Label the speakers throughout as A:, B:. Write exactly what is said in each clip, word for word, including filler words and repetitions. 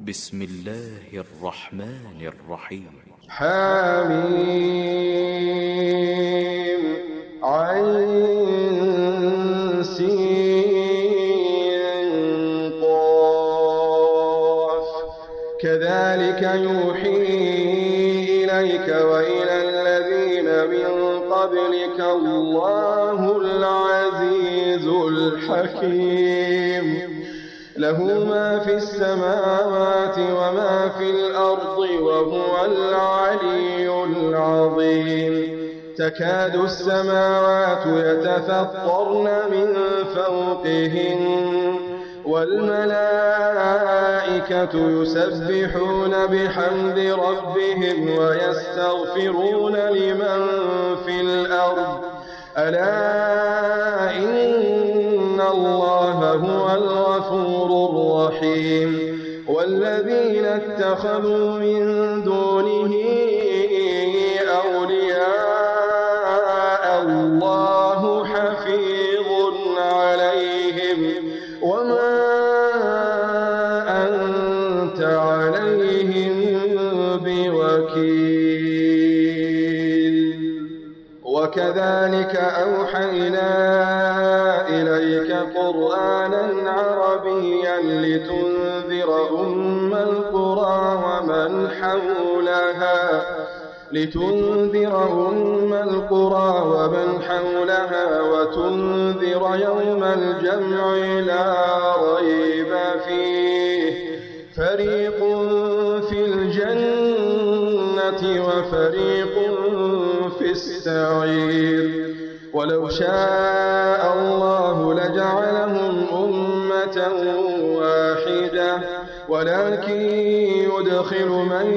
A: بسم الله الرحمن الرحيم.
B: حميم عين سين قاف كذلك يوحي إليك وإلى الذين من قبلك الله العزيز الحكيم له ما في السماوات وما في الأرض وهو العلي العظيم تكاد السماوات يتفطرن من فوقهن والملائكة يسبحون بحمد ربهم ويستغفرون لمن في الأرض ألا إن الله هو الغفور الرحيم والذين اتخذوا من دونه أولياء الله حفيظ عليهم وما أنت عليهم بوكيل وكذلك أوحينا إليك قرآنا عربيا لتنذر أم القرى ومن حولها لتنذر أم القرى ومن حولها وتنذر يوم الجمع لا ريب فيه فريق في الجنة وفريق في السعير ولو شاء الله لجعلهم أمة واحدة ولكن يدخل من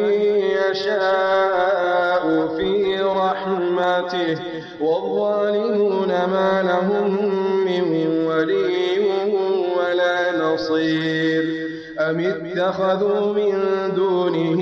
B: يشاء في رحمته والظالمون ما لهم من ولي ولا نصير أم اتخذوا من دونه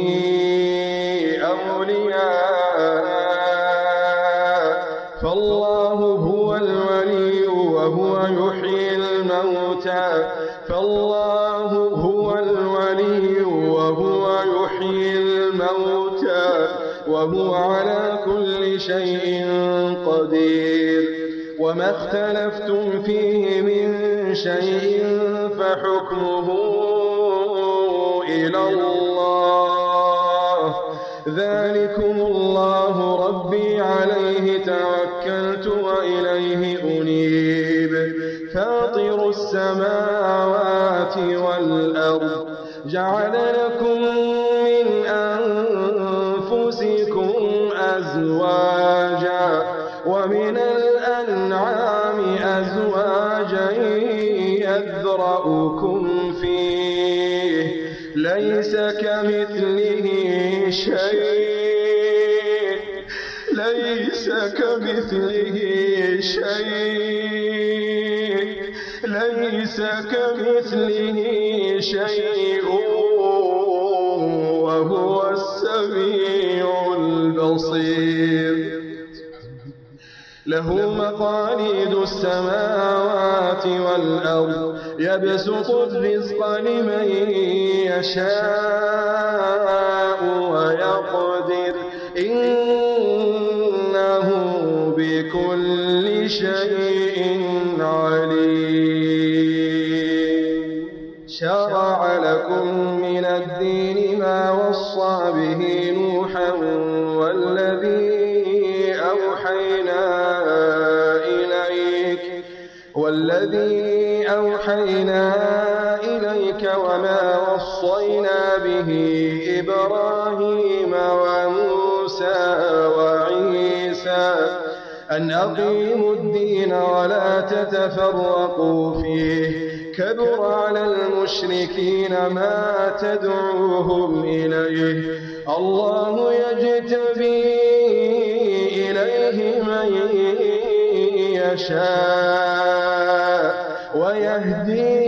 B: أولياء فالله هو الولي وهو يحيي الموتى فالله هو الولي وهو يحيي الموتى وهو على كل شيء قدير وما اختلفتم فيه من شيء فحكمه إلى الله ذلكم الله ربي عليه توكلت وإليه أنيب فاطر السماوات والأرض جعل لكم من أنفسكم أزواجا ومن الأنعام أزواجا يذرأكم فيه ليس كمثله شيء ليس كمثله شيء ليس كمثله شيء وهو السميع البصير له مقاليد السماوات والأرض يبسط الرزق لمن يشاء ويقدر إنه بكل شيء عليم شرع لكم من الدين ما وصى به نوحا والذي أوحينا إليك والذي أوحينا إليك وما وصينا به إبراهيم وموسى وعيسى أن أقيموا الدين ولا تتفرقوا فيه كبر على المشركين ما تدعوهم إليه الله يجتبي إليه من يشاء ويهدي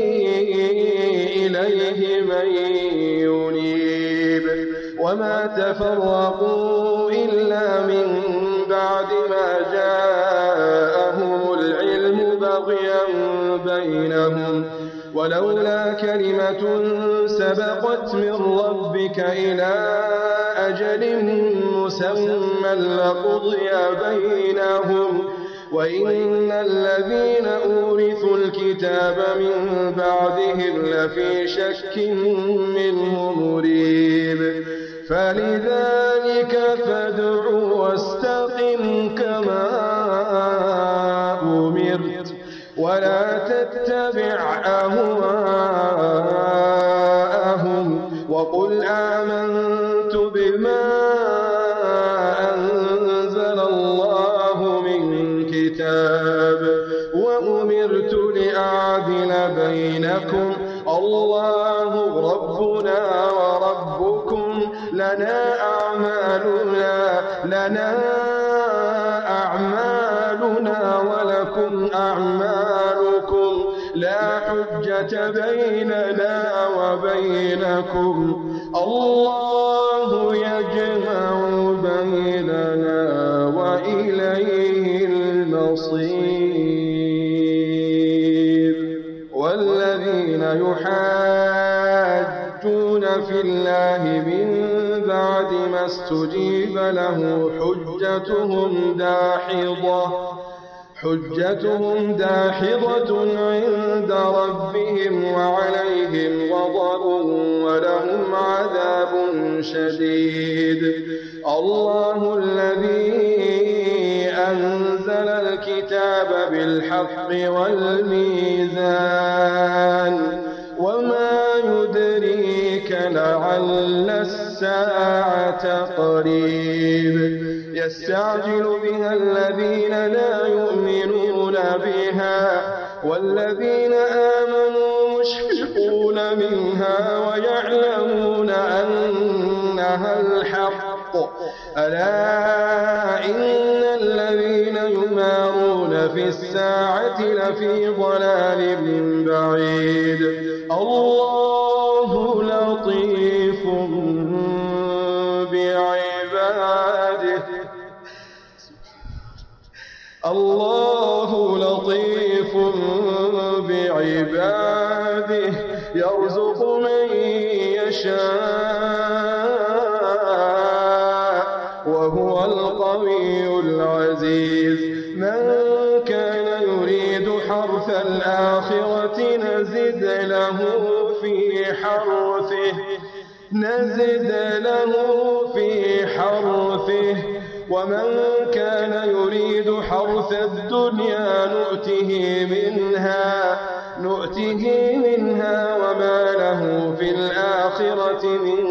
B: إليه من ينيب وما تفرقوا إلا من بعد ما جاءهم العلم بغيا بينهم ولولا كلمة سبقت من ربك إلى أجل مسمى لقضي بينهم وإن الذين أورثوا الكتاب من بعدهم لفي شك منه مريب فلذلك فادع واستقم كما أمرت ولا تتبع أهواءهم وقل آمنت بما أنزل الله من كتاب وأمرت لأعدل بينكم الله ربنا وربكم لنا أعمالنا لنا أعمالنا ولكم أعمالكم لا حجة بيننا وبينكم الله يجمع بيننا وإليه المصير والذين يحاجون في الله من بعد ما استجيب له حجتهم داحضة حجتهم داحضة عند ربهم وعليهم غضب ولهم عذاب شديد الله الذي أنزل الكتاب بالحق والميزان وما يدريك لعل الساعة قريب يستعجل بها الذين لا يؤمنون بها والذين آمنوا مشفقون منها ويعلمون أنها الحق ألا إن الذين يمارون في الساعة لفي ضلال بعيد الله لطيف بعباده الله لطيف بعباده يرزق من يشاء وهو القوي العزيز من كان يريد حرث الآخرة نزد له في حرثه نزد له في حرثه ومن كان يريد حرث الدنيا نؤته منها نؤته منها وما له في الآخرة من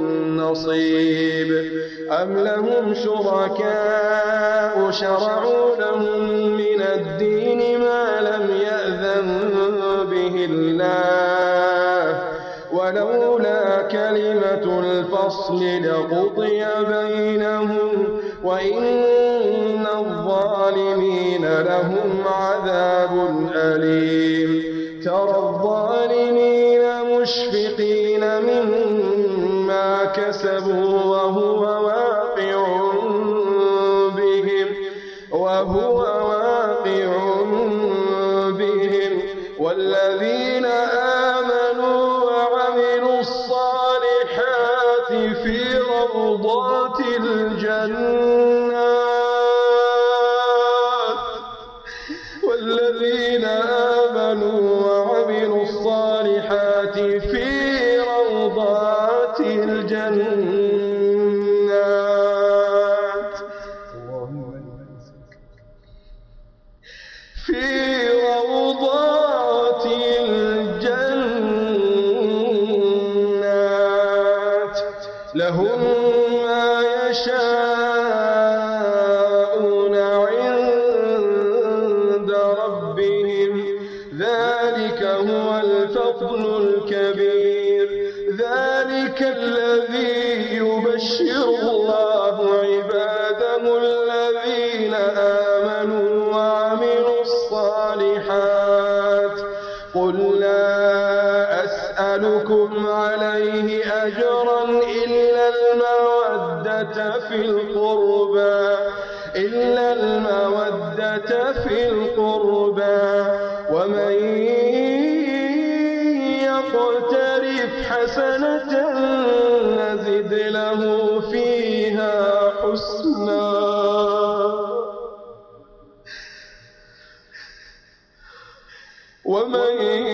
B: نصيب أم لهم شركاء شرعوا لهم من الدين ما لم يأذن به الله ولولا كلمة الفصل لقضي بينهم وإن الظالمين لهم عذاب أليم ترى الظالمين مشفقين مما كسبوا وهو واقع بهم وهو واقع بهم والذين آمنوا وعملوا الصالحات في روضات الجنات والذين آمنوا وعملوا الصالحات في روضات الجنات في روضات الجنات لهم ما يشاءون عند ربهم ذلك هو الفضل الكبير ذلك الذي يبشر الله عباده الذين آمنوا وعملوا الصالحات قل لا أسألكم عليه أجرا إلا المودة في القربى إلا المودة في القربى ومن حسنة نزد له فيها حسنا ومن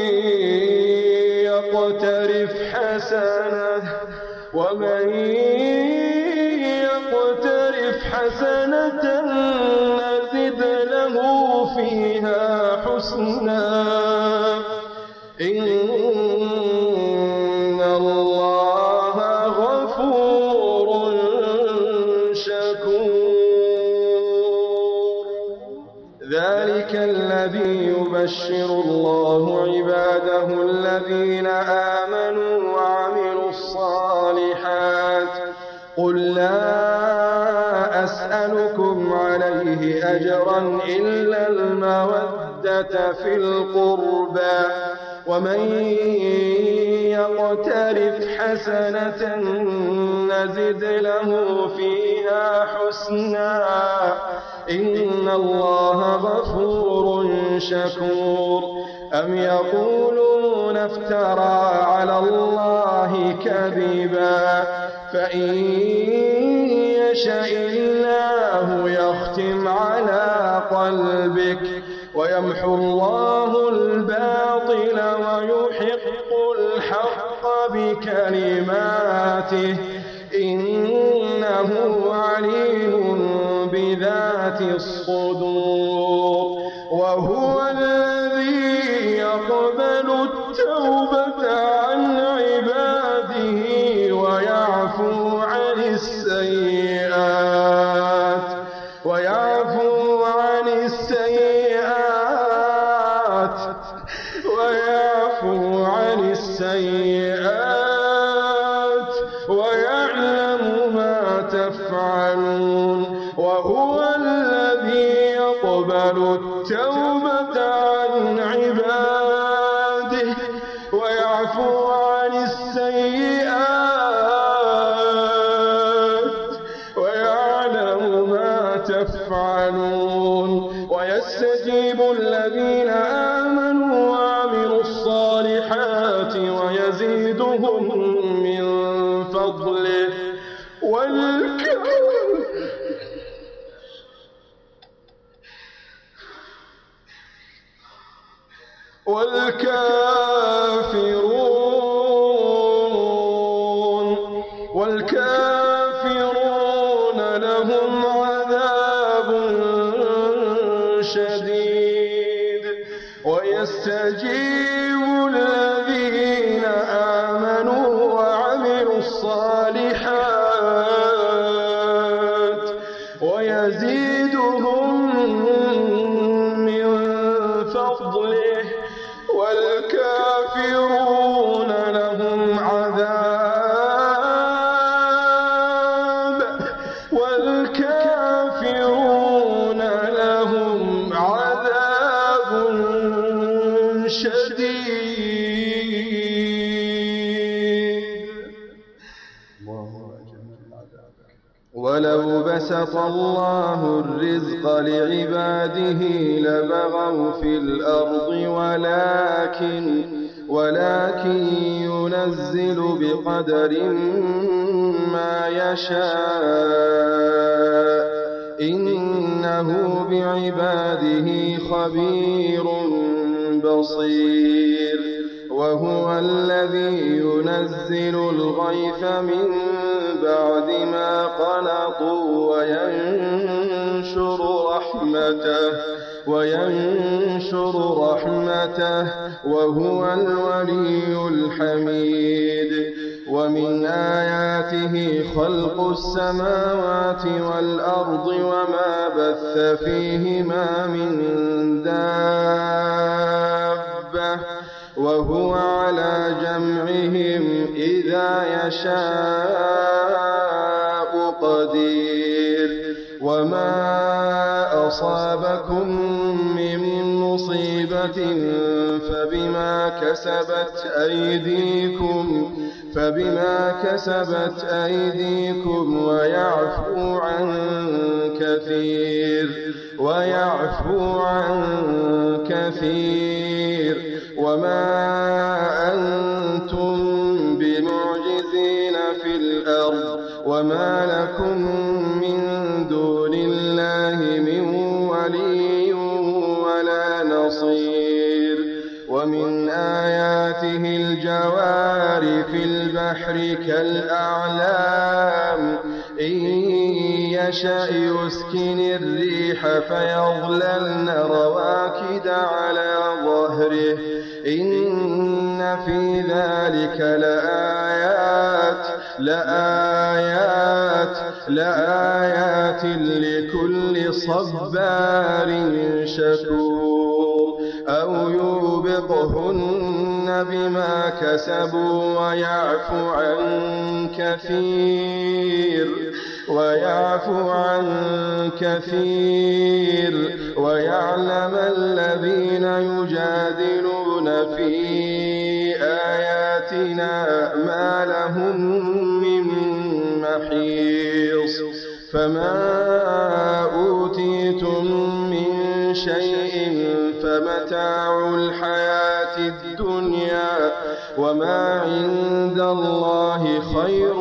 B: يقترف حسنة ومن يقترف حسنة نزد له فيها حسنا إن الله غفور شكور. ذلك الذي يبشر الله عباده الذين آمنوا وعملوا الصالحات قل لا أسألكم عليه أجرا إلا المودة في القربى ومن يقترف حسنة نزد له فيها حسنا إن الله غفور شكور. أم يقولون افترى على الله كذبا فإن يشاء الله يختم على قلبك ويمحو الله الباطل ويحق الحق بكلماته إنه عليم بذات الصدور. وهو الذي يقبل التوبة عن عباده ويعفو عن السيئات ويعفو عن السيئات ويعفو عن السيئات ويعلم ما تفعلون. وهو الذي يقبل التوبة عن عباده ويعفو عن السيئات ويعلم ما تفعلون. ويستجيب الذين آمنوا وعملوا الصالحات ويزيدهم من فضله والكافرون والكافرون لهم عذاب شديد. ويستجيب الذين آمنوا وعملوا الصالحات ويزيدهم من فضله والكافرون لهم عذاب والكافرون لهم عذاب شديد. ولو بسط الله الرزق لعباده لبغوا في الأرض ولكن ولكن ينزل بقدر ما يشاء إنه بعباده خبير بصير. وهو الذي ينزل الغيث من بعد ما قنطوا وينشر رحمته وينشر رحمته وهو الولي الحميد. ومن آياته خلق السماوات والأرض وما بث فيهما من دابة وهو على جمعهم إذا يشاء قدير. وما أصابكم من مصيبة فبما كسبت أيديكم فبما كسبت أيديكم ويعفو عن كثير ويعفو عن كثير. وما أنتم بمعجزين في الأرض وما لكم من دون الله من ولي ولا نصير. ومن آياته الجوار في البحر كالأعلام إن يشأ يسكن الريح فيظللن رواكد على ظهره إن في ذلك لآيات لآيات لآيات لكل صبار شكور. أو يوبقهن بما كسبوا ويعفو عن كثير ويعفو عن كثير ويعلم الذين يجادلون في آياتنا ما لهم من محيص. فما أوتيتم من شيء فمتاع الحياة الدنيا وما عند الله خير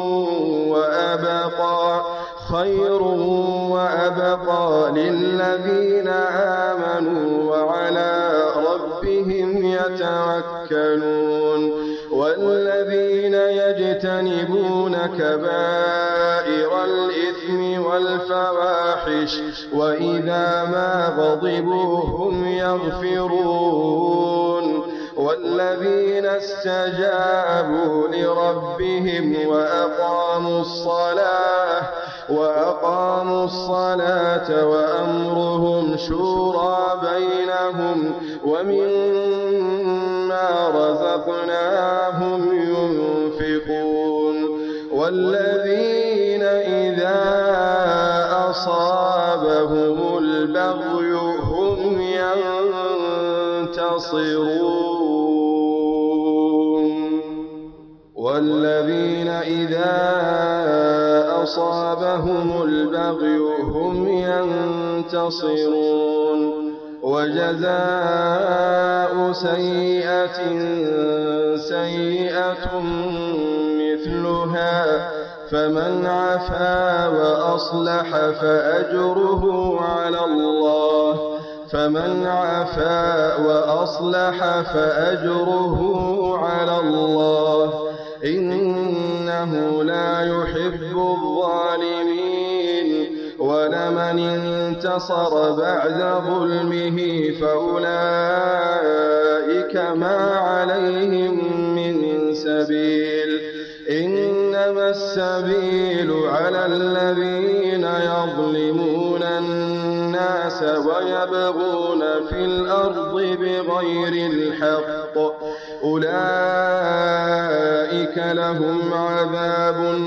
B: وأبقى خير وأبقى للذين آمنوا وعلى ربهم يتوكلون. والذين يجتنبون كبائر الإثم والفواحش وإذا ما غضبوا هم يغفرون. والذين استجابوا لربهم وأقاموا الصلاة وأقاموا الصلاة وأمرهم شورى بينهم ومما رزقناهم ينفقون. والذين إذا أصابهم البغي هم ينتصرون. والذين إذا أصابهم البغي هم ينتصرون. وجزاء سيئة سيئة مثلها فمن عفا وأصلح فأجره على الله فمن عفا وأصلح فأجره على الله إنه لا يحب الظالمين. ولمن انتصر بعد ظلمه فأولئك ما عليهم من سبيل إنما السبيل على الذين يظلمون الناس ويبغون في الأرض بغير الحق أولئك لهم عذاب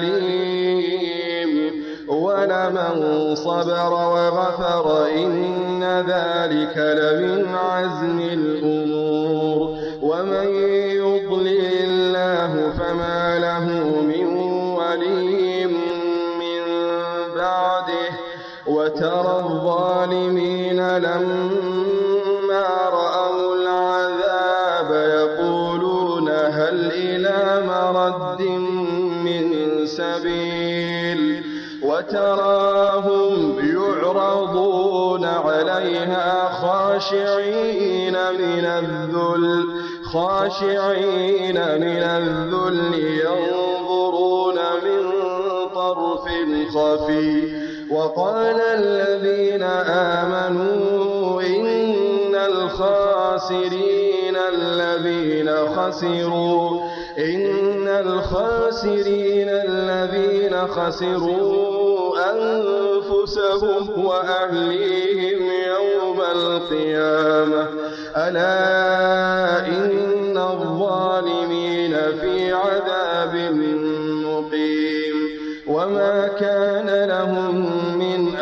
B: أليم. ولمن صبر وغفر إن ذلك لمن عزم الأمور. ومن يضلل الله فما له من ولي من بعده. وترى الظالمين لما رأوا العذاب يقولون هل إلى مرد من سبيل. وتراهم يعرضون عليها خاشعين من الذل خاشعين من الذل ينظرون من طرف خفي. وقال الذين آمنوا إن الخاسرين الذين خسروا إن الخاسرين الذين خسروا أنفسهم وأهليهم يوم القيامة ألا إن الظالمين في عذاب مقيم. وما كان لهم من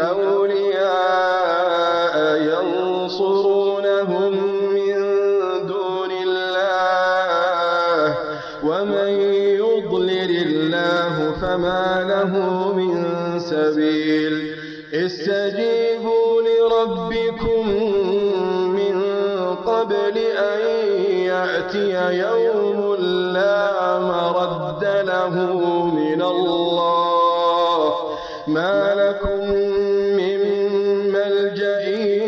B: أولياء ينصرونهم من دون الله ومن يضلل الله فما له من سبيل. استجيبوا لربكم من قبل أن يأتي يوم لا لا مرد له من الله ما لكم من ملجأ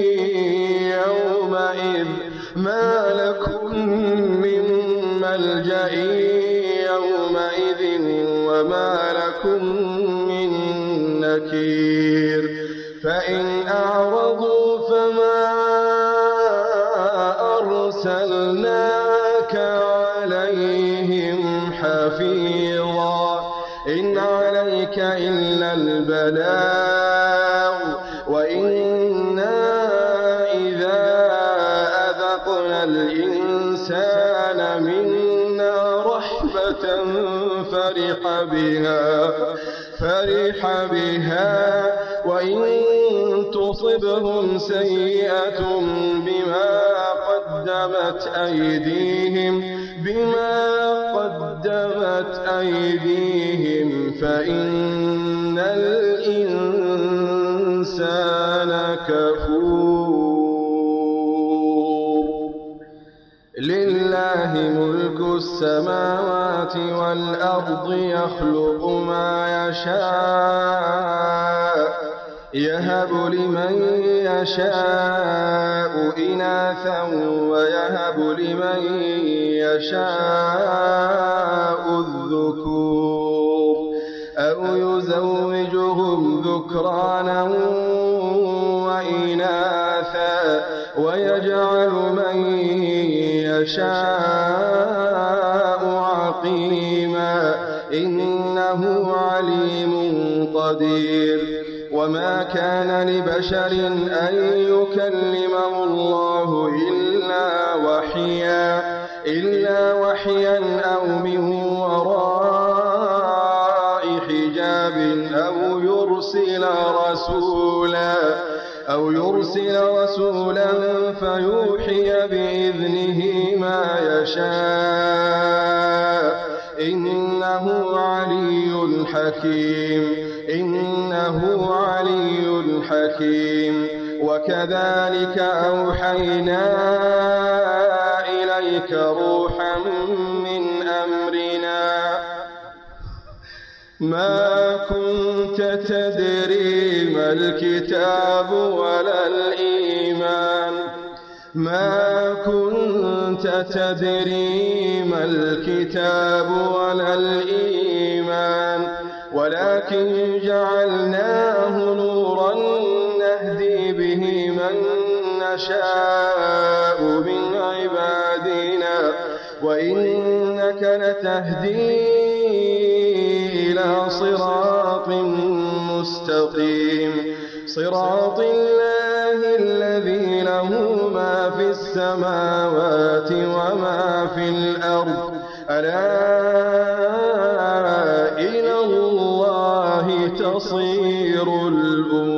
B: يومئذ ما لكم من ملجأ يومئذ وما لكم من نكير فإن أعرضوا فما أرسلناك عليهم حفيظا إن عليك إلا البلاغ وإنا إذا أذقنا الإنسان منا رحمة فرح بها فرح بها وإن تصبهم سيئة بما قدمت أيديهم بما قدمت أيديهم فإن الإنسان كفور لله ملك السماوات والأرض يخلق ما يشاء يهب لمن يشاء إناثا ويهب لمن يشاء الذكور أو يزوجهم ذكرانا وإناثا ويجعل من يشاء عقيما إنه عليم قدير وما كان لبشر أن يكلمه الله إلا وحيا إلا وحيا أو من وراء حجاب أو يرسل رسولا أو يرسل رسولا فيوحي بإذنه ما يشاء إنه علي حكيم إنه علي حكيم وكذلك أوحينا إليك روحا من أمرنا ما كنت تدري ما الكتاب ولا الإيمان ما كنت تدري ما الكتاب ولا الإيمان ولكن جعلناه نورا نهدي به من نشاء من عبادنا وإنك لتهدي إلى صراط مستقيم صراط الله الذي له ما في السماوات وما في الأرض ألا إلى الله تصير الأمور